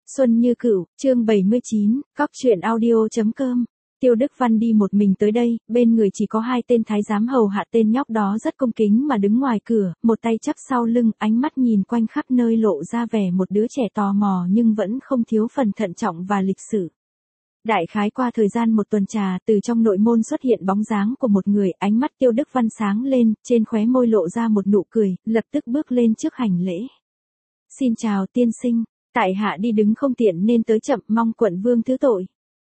Xuân Như Cửu, chương 79, cóc truyện audio.com. Tiêu Đức Văn đi một mình tới đây, bên người chỉ có hai tên thái giám hầu hạ, tên nhóc đó rất cung kính mà đứng ngoài cửa, một tay chắp sau lưng, ánh mắt nhìn quanh khắp nơi lộ ra vẻ một đứa trẻ tò mò nhưng vẫn không thiếu phần thận trọng và lịch sự. Đại khái qua thời gian một tuần trà, từ trong nội môn xuất hiện bóng dáng của một người, ánh mắt Tiêu Đức Văn sáng lên, trên khóe môi lộ ra một nụ cười, lập tức bước lên trước hành lễ. Xin chào tiên sinh, tại hạ đi đứng không tiện nên tới chậm, mong quận vương thứ tội.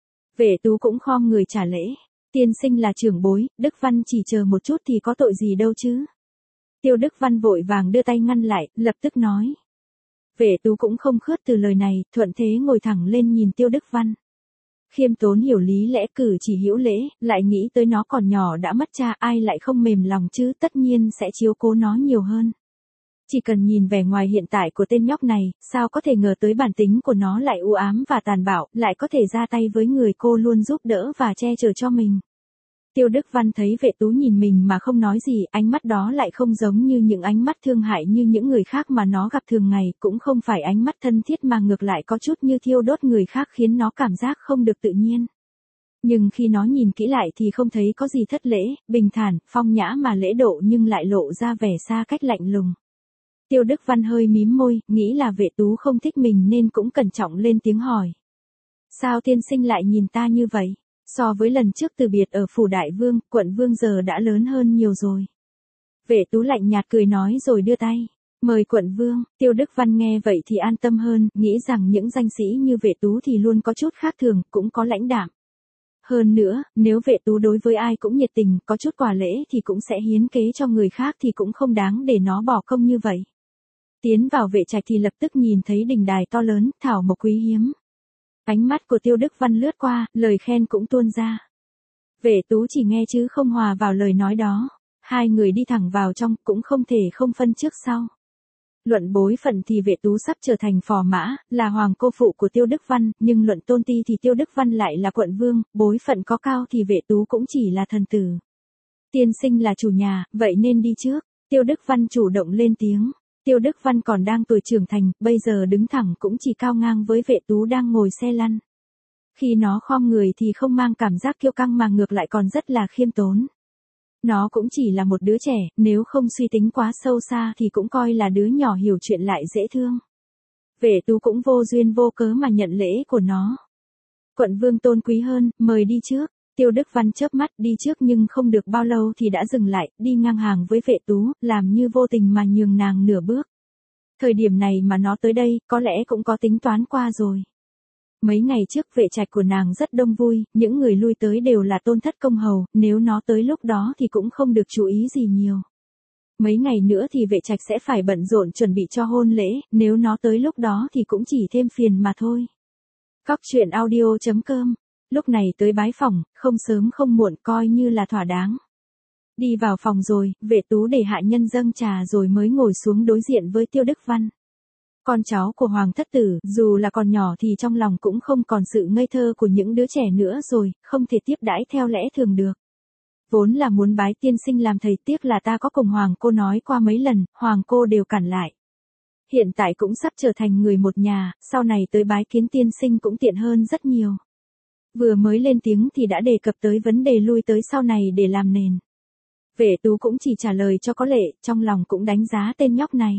Vệ tú cũng khom người trả lễ. Tiên sinh là trưởng bối, Đức Văn chỉ chờ một chút thì có tội gì đâu chứ. Tiêu Đức Văn vội vàng đưa tay ngăn lại, lập tức nói. Vệ tú cũng không khước từ lời này, thuận thế ngồi thẳng lên nhìn Tiêu Đức Văn. Khiêm tốn hiểu lý lẽ, cử chỉ hữu lễ, lại nghĩ tới nó còn nhỏ đã mất cha, ai lại không mềm lòng chứ, tất nhiên sẽ chiếu cố nó nhiều hơn. Chỉ cần nhìn vẻ ngoài hiện tại của tên nhóc này, sao có thể ngờ tới bản tính của nó lại u ám và tàn bạo, lại có thể ra tay với người cô luôn giúp đỡ và che chở cho mình. Tiêu Đức Văn thấy vệ tú nhìn mình mà không nói gì, ánh mắt đó lại không giống như những ánh mắt thương hại như những người khác mà nó gặp thường ngày, cũng không phải ánh mắt thân thiết mà ngược lại có chút như thiêu đốt người khác khiến nó cảm giác không được tự nhiên. Nhưng khi nó nhìn kỹ lại thì không thấy có gì thất lễ, bình thản, phong nhã mà lễ độ nhưng lại lộ ra vẻ xa cách lạnh lùng. Tiêu Đức Văn hơi mím môi, nghĩ là vệ tú không thích mình nên cũng cẩn trọng lên tiếng hỏi. Sao tiên sinh lại nhìn ta như vậy? So với lần trước từ biệt ở phủ đại vương, quận vương giờ đã lớn hơn nhiều rồi. Vệ tú lạnh nhạt cười nói rồi đưa tay. Mời quận vương. Tiêu Đức Văn nghe vậy thì an tâm hơn, nghĩ rằng những danh sĩ như vệ tú thì luôn có chút khác thường, cũng có lãnh đạm. Hơn nữa, nếu vệ tú đối với ai cũng nhiệt tình, có chút quà lễ thì cũng sẽ hiến kế cho người khác thì cũng không đáng để nó bỏ công như vậy. Tiến vào vệ trạch thì lập tức nhìn thấy đình đài to lớn, thảo mộc quý hiếm. Ánh mắt của Tiêu Đức Văn lướt qua, lời khen cũng tuôn ra. Vệ tú chỉ nghe chứ không hòa vào lời nói đó. Hai người đi thẳng vào trong, cũng không thể không phân trước sau. Luận bối phận thì vệ tú sắp trở thành phò mã, là hoàng cô phụ của Tiêu Đức Văn, nhưng luận tôn ti thì Tiêu Đức Văn lại là quận vương, bối phận có cao thì vệ tú cũng chỉ là thần tử. Tiên sinh là chủ nhà, vậy nên đi trước. Tiêu Đức Văn chủ động lên tiếng. Tiêu Đức Văn còn đang tuổi trưởng thành, bây giờ đứng thẳng cũng chỉ cao ngang với vệ tú đang ngồi xe lăn. Khi nó khom người thì không mang cảm giác kiêu căng mà ngược lại còn rất là khiêm tốn. Nó cũng chỉ là một đứa trẻ, nếu không suy tính quá sâu xa thì cũng coi là đứa nhỏ hiểu chuyện lại dễ thương. Vệ tú cũng vô duyên vô cớ mà nhận lễ của nó. Quận vương tôn quý hơn, mời đi trước. Tiêu Đức Văn chớp mắt đi trước nhưng không được bao lâu thì đã dừng lại, đi ngang hàng với vệ tú, làm như vô tình mà nhường nàng nửa bước. Thời điểm này mà nó tới đây, có lẽ cũng có tính toán qua rồi. Mấy ngày trước vệ trạch của nàng rất đông vui, những người lui tới đều là tôn thất công hầu, nếu nó tới lúc đó thì cũng không được chú ý gì nhiều. Mấy ngày nữa thì vệ trạch sẽ phải bận rộn chuẩn bị cho hôn lễ, nếu nó tới lúc đó thì cũng chỉ thêm phiền mà thôi. Cóc truyện audio.com. Lúc này tới bái phòng, không sớm không muộn coi như là thỏa đáng. Đi vào phòng rồi, vệ tú để hạ nhân dâng trà rồi mới ngồi xuống đối diện với Tiêu Đức Văn. Con cháu của hoàng thất tử, dù là còn nhỏ thì trong lòng cũng không còn sự ngây thơ của những đứa trẻ nữa rồi, không thể tiếp đãi theo lẽ thường được. Vốn là muốn bái tiên sinh làm thầy, tiếc là ta có cùng hoàng cô nói qua mấy lần, hoàng cô đều cản lại. Hiện tại cũng sắp trở thành người một nhà, sau này tới bái kiến tiên sinh cũng tiện hơn rất nhiều. Vừa mới lên tiếng thì đã đề cập tới vấn đề lui tới sau này để làm nền. Vệ tú cũng chỉ trả lời cho có lệ, trong lòng cũng đánh giá tên nhóc này.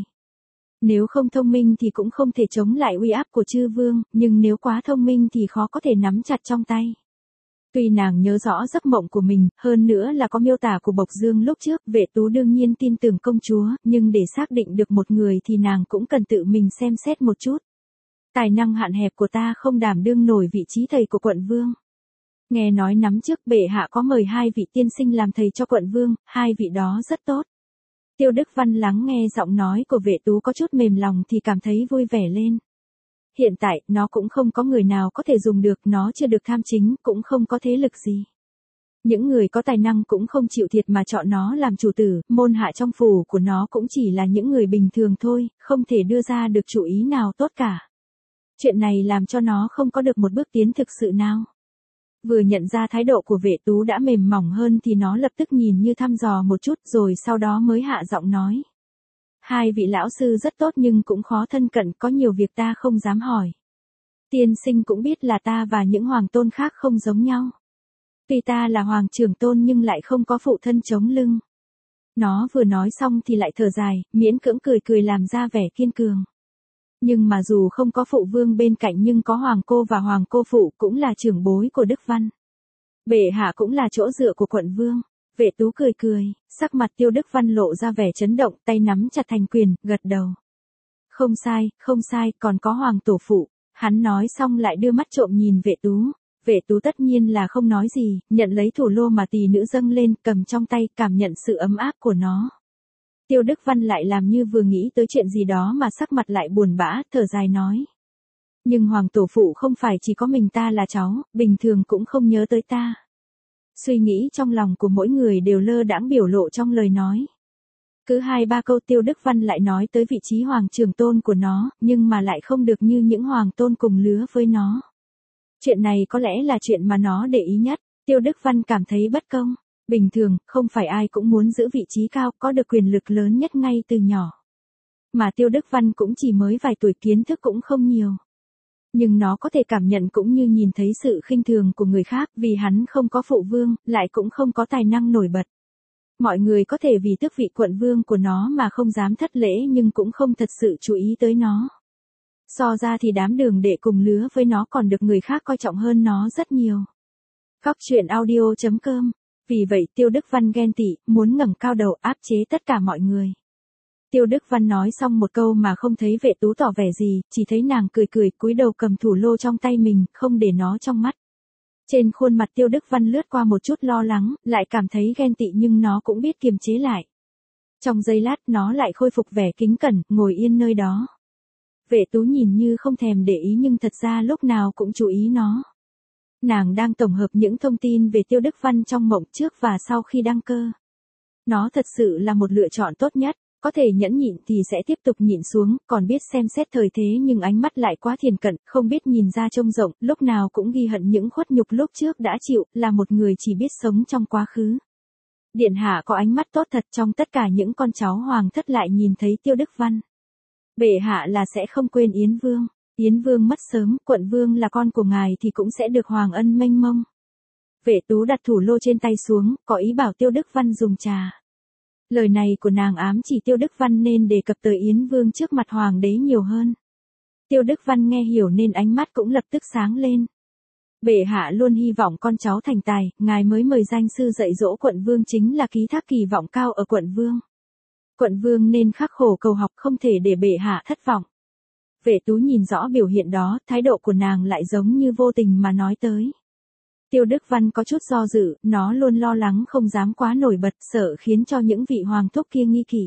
Nếu không thông minh thì cũng không thể chống lại uy áp của chư vương, nhưng nếu quá thông minh thì khó có thể nắm chặt trong tay. Tuy nàng nhớ rõ giấc mộng của mình, hơn nữa là có miêu tả của Bộc Dương lúc trước, vệ tú đương nhiên tin tưởng công chúa, nhưng để xác định được một người thì nàng cũng cần tự mình xem xét một chút. Tài năng hạn hẹp của ta không đảm đương nổi vị trí thầy của quận vương. Nghe nói năm trước bệ hạ có mời hai vị tiên sinh làm thầy cho quận vương, hai vị đó rất tốt. Tiêu Đức Văn lắng nghe giọng nói của vệ tú có chút mềm lòng thì cảm thấy vui vẻ lên. Hiện tại, nó cũng không có người nào có thể dùng được, nó chưa được tham chính, cũng không có thế lực gì. Những người có tài năng cũng không chịu thiệt mà chọn nó làm chủ tử, môn hạ trong phủ của nó cũng chỉ là những người bình thường thôi, không thể đưa ra được chủ ý nào tốt cả. Chuyện này làm cho nó không có được một bước tiến thực sự nào. Vừa nhận ra thái độ của vệ tú đã mềm mỏng hơn thì nó lập tức nhìn như thăm dò một chút rồi sau đó mới hạ giọng nói. Hai vị lão sư rất tốt nhưng cũng khó thân cận, có nhiều việc ta không dám hỏi. Tiên sinh cũng biết là ta và những hoàng tôn khác không giống nhau. Tuy ta là hoàng trưởng tôn nhưng lại không có phụ thân chống lưng. Nó vừa nói xong thì lại thở dài, miễn cưỡng cười cười làm ra vẻ kiên cường. Nhưng mà dù không có phụ vương bên cạnh nhưng có hoàng cô và hoàng cô phụ cũng là trưởng bối của Đức Văn. Bệ hạ cũng là chỗ dựa của quận vương. Vệ Tú cười cười, sắc mặt Tiêu Đức Văn lộ ra vẻ chấn động, tay nắm chặt thành quyền, gật đầu. Không sai, còn có hoàng tổ phụ. Hắn nói xong lại đưa mắt trộm nhìn Vệ Tú. Vệ Tú tất nhiên là không nói gì, nhận lấy thủ lô mà tỷ nữ dâng lên, cầm trong tay, cảm nhận sự ấm áp của nó. Tiêu Đức Văn lại làm như vừa nghĩ tới chuyện gì đó mà sắc mặt lại buồn bã, thở dài nói. Nhưng hoàng tổ phụ không phải chỉ có mình ta là cháu, bình thường cũng không nhớ tới ta. Suy nghĩ trong lòng của mỗi người đều lơ đãng biểu lộ trong lời nói. Cứ 2-3 câu Tiêu Đức Văn lại nói tới vị trí hoàng trưởng tôn của nó, nhưng mà lại không được như những hoàng tôn cùng lứa với nó. Chuyện này có lẽ là chuyện mà nó để ý nhất. Tiêu Đức Văn cảm thấy bất công. Bình thường, không phải ai cũng muốn giữ vị trí cao, có được quyền lực lớn nhất ngay từ nhỏ. Mà Tiêu Đức Văn cũng chỉ mới vài tuổi, kiến thức cũng không nhiều. Nhưng nó có thể cảm nhận cũng như nhìn thấy sự khinh thường của người khác, vì hắn không có phụ vương, lại cũng không có tài năng nổi bật. Mọi người có thể vì tước vị quận vương của nó mà không dám thất lễ nhưng cũng không thật sự chú ý tới nó. So ra thì đám đường đệ cùng lứa với nó còn được người khác coi trọng hơn nó rất nhiều. Góc truyện audio.com. Vì vậy Tiêu Đức Văn ghen tị, muốn ngẩng cao đầu áp chế tất cả mọi người. Tiêu Đức Văn nói xong một câu mà không thấy Vệ Tú tỏ vẻ gì, chỉ thấy nàng cười cười cúi đầu cầm thủ lô trong tay mình, không để nó trong mắt. Trên khuôn mặt Tiêu Đức Văn lướt qua một chút lo lắng, lại cảm thấy ghen tị nhưng nó cũng biết kiềm chế lại. Trong giây lát nó lại khôi phục vẻ kính cẩn, ngồi yên nơi đó. Vệ Tú nhìn như không thèm để ý nhưng thật ra lúc nào cũng chú ý nó. Nàng đang tổng hợp những thông tin về Tiêu Đức Văn trong mộng trước và sau khi đăng cơ. Nó thật sự là một lựa chọn tốt nhất, có thể nhẫn nhịn thì sẽ tiếp tục nhịn xuống, còn biết xem xét thời thế nhưng ánh mắt lại quá thiền cận, không biết nhìn ra trông rộng, lúc nào cũng ghi hận những khuất nhục lúc trước đã chịu, là một người chỉ biết sống trong quá khứ. Điện hạ có ánh mắt tốt thật, trong tất cả những con cháu hoàng thất lại nhìn thấy Tiêu Đức Văn. Bệ hạ là sẽ không quên Yến Vương. Yến Vương mất sớm, quận vương là con của ngài thì cũng sẽ được hoàng ân mênh mông. Vệ Tú đặt thủ lô trên tay xuống, có ý bảo Tiêu Đức Văn dùng trà. Lời này của nàng ám chỉ Tiêu Đức Văn nên đề cập tới Yến Vương trước mặt hoàng đế nhiều hơn. Tiêu Đức Văn nghe hiểu nên ánh mắt cũng lập tức sáng lên. Bệ hạ luôn hy vọng con cháu thành tài, ngài mới mời danh sư dạy dỗ quận vương chính là ký thác kỳ vọng cao ở quận vương. Quận vương nên khắc khổ cầu học, không thể để bệ hạ thất vọng. Vệ Tú nhìn rõ biểu hiện đó, thái độ của nàng lại giống như vô tình mà nói tới. Tiêu Đức Văn có chút do dự, nó luôn lo lắng không dám quá nổi bật, sợ khiến cho những vị hoàng thúc kia nghi kỵ.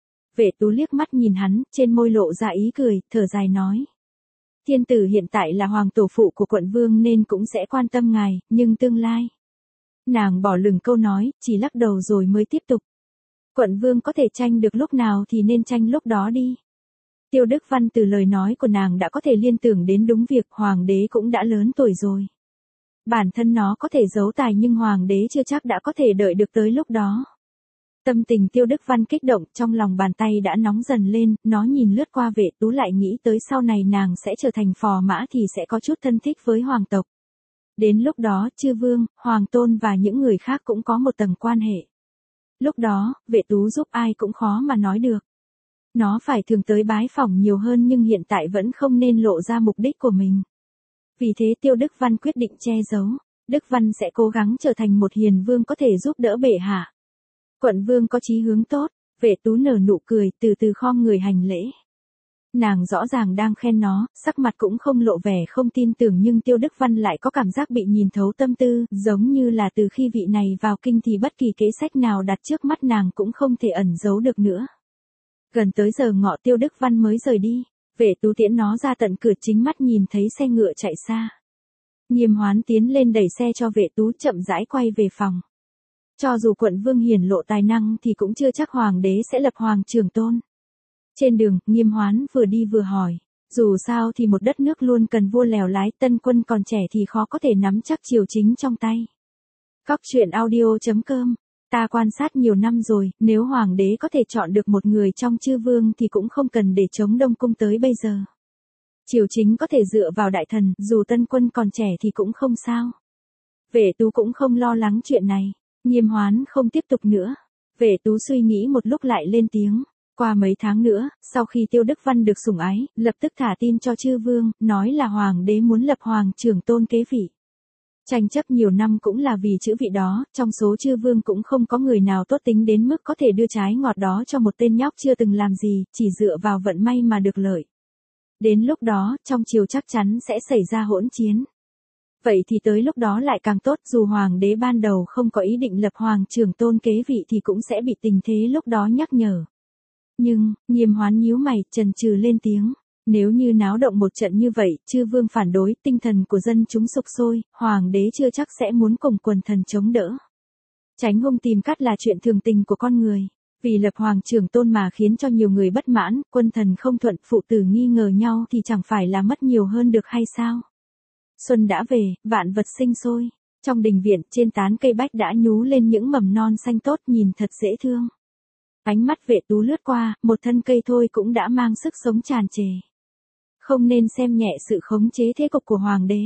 Vệ Tú liếc mắt nhìn hắn, trên môi lộ ra ý cười, thở dài nói. Thiên tử hiện tại là hoàng tổ phụ của quận vương nên cũng sẽ quan tâm ngài, nhưng tương lai. Nàng bỏ lửng câu nói, chỉ lắc đầu rồi mới tiếp tục. Quận vương có thể tranh được lúc nào thì nên tranh lúc đó đi. Tiêu Đức Văn từ lời nói của nàng đã có thể liên tưởng đến đúng việc hoàng đế cũng đã lớn tuổi rồi. Bản thân nó có thể giấu tài nhưng hoàng đế chưa chắc đã có thể đợi được tới lúc đó. Tâm tình Tiêu Đức Văn kích động, trong lòng bàn tay đã nóng dần lên, nó nhìn lướt qua Vệ Tú lại nghĩ tới sau này nàng sẽ trở thành phò mã thì sẽ có chút thân thích với hoàng tộc. Đến lúc đó, chư vương, hoàng tôn và những người khác cũng có một tầng quan hệ. Lúc đó, Vệ Tú giúp ai cũng khó mà nói được. Nó phải thường tới bái phỏng nhiều hơn nhưng hiện tại vẫn không nên lộ ra mục đích của mình. Vì thế Tiêu Đức Văn quyết định che giấu. Đức Văn sẽ cố gắng trở thành một hiền vương có thể giúp đỡ bệ hạ. Quận vương có chí hướng tốt. Vệ Tú nở nụ cười, từ từ khom người hành lễ. Nàng rõ ràng đang khen nó, sắc mặt cũng không lộ vẻ không tin tưởng nhưng Tiêu Đức Văn lại có cảm giác bị nhìn thấu tâm tư, giống như là từ khi vị này vào kinh thì bất kỳ kế sách nào đặt trước mắt nàng cũng không thể ẩn giấu được nữa. Gần tới giờ ngọ Tiêu Đức Văn mới rời đi. Vệ Tú tiễn nó ra tận cửa, chính mắt nhìn thấy xe ngựa chạy xa. Nghiêm Hoán tiến lên đẩy xe cho Vệ Tú chậm rãi quay về phòng. Cho dù quận vương hiển lộ tài năng thì cũng chưa chắc hoàng đế sẽ lập hoàng trưởng tôn. Trên đường, Nghiêm Hoán vừa đi vừa hỏi. Dù sao thì một đất nước luôn cần vua lèo lái, tân quân còn trẻ thì khó có thể nắm chắc triều chính trong tay. Góc truyện audio.com. Ta quan sát nhiều năm rồi, nếu hoàng đế có thể chọn được một người trong chư vương thì cũng không cần để chống Đông Cung tới bây giờ. Triều chính có thể dựa vào đại thần, dù tân quân còn trẻ thì cũng không sao. Vệ Tú cũng không lo lắng chuyện này. Nghiêm Hoán không tiếp tục nữa. Vệ Tú suy nghĩ một lúc lại lên tiếng. Qua mấy tháng nữa, sau khi Tiêu Đức Văn được sủng ái, lập tức thả tin cho chư vương, nói là hoàng đế muốn lập hoàng trưởng tôn kế vị. Tranh chấp nhiều năm cũng là vì chữ vị đó, trong số chư vương cũng không có người nào tốt tính đến mức có thể đưa trái ngọt đó cho một tên nhóc chưa từng làm gì, chỉ dựa vào vận may mà được lợi. Đến lúc đó, trong triều chắc chắn sẽ xảy ra hỗn chiến. Vậy thì tới lúc đó lại càng tốt, dù hoàng đế ban đầu không có ý định lập hoàng trưởng tôn kế vị thì cũng sẽ bị tình thế lúc đó nhắc nhở. Nhưng, Nghiêm Hoán nhíu mày, chần chừ lên tiếng. Nếu như náo động một trận như vậy, chư vương phản đối, tinh thần của dân chúng sục sôi, hoàng đế chưa chắc sẽ muốn cùng quần thần chống đỡ. Tránh hung tìm cắt là chuyện thường tình của con người. Vì lập hoàng trưởng tôn mà khiến cho nhiều người bất mãn, quân thần không thuận, phụ tử nghi ngờ nhau thì chẳng phải là mất nhiều hơn được hay sao? Xuân đã về, vạn vật sinh sôi. Trong đình viện, trên tán cây bách đã nhú lên những mầm non xanh tốt, nhìn thật dễ thương. Ánh mắt Vệ Tú lướt qua, một thân cây thôi cũng đã mang sức sống tràn trề. Không nên xem nhẹ sự khống chế thế cục của hoàng đế.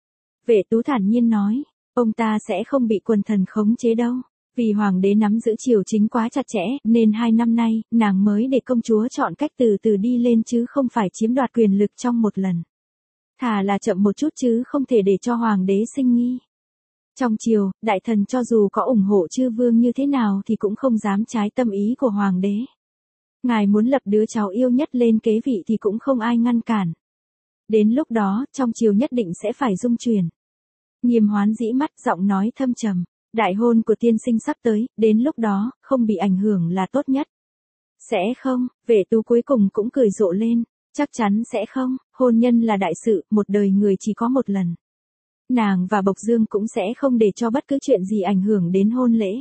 Vệ Tú thản nhiên nói, ông ta sẽ không bị quần thần khống chế đâu. Vì hoàng đế nắm giữ triều chính quá chặt chẽ, nên 2 năm nay, nàng mới để công chúa chọn cách từ từ đi lên chứ không phải chiếm đoạt quyền lực trong một lần. Thà là chậm một chút chứ không thể để cho hoàng đế sinh nghi. Trong triều, đại thần cho dù có ủng hộ chư vương như thế nào thì cũng không dám trái tâm ý của hoàng đế. Ngài muốn lập đứa cháu yêu nhất lên kế vị thì cũng không ai ngăn cản. Đến lúc đó, trong triều nhất định sẽ phải dung chuyển. Nghiêm Hoán dĩ mắt, giọng nói thâm trầm. Đại hôn của tiên sinh sắp tới, đến lúc đó, không bị ảnh hưởng là tốt nhất. Sẽ không, Vệ Tú cuối cùng cũng cười rộ lên. Chắc chắn sẽ không, hôn nhân là đại sự, một đời người chỉ có một lần. Nàng và Bộc Dương cũng sẽ không để cho bất cứ chuyện gì ảnh hưởng đến hôn lễ.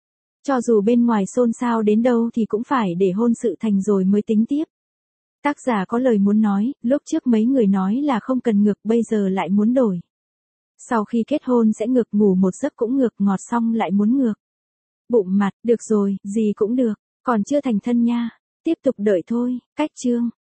Cho dù bên ngoài xôn xao đến đâu thì cũng phải để hôn sự thành rồi mới tính tiếp. Tác giả có lời muốn nói, lúc trước mấy người nói là không cần ngược, bây giờ lại muốn đổi. Sau khi kết hôn sẽ ngược, ngủ một giấc cũng ngược, ngọt xong lại muốn ngược. Bụng mặt, được rồi, gì cũng được, còn chưa thành thân nha. Tiếp tục đợi thôi, cách chương.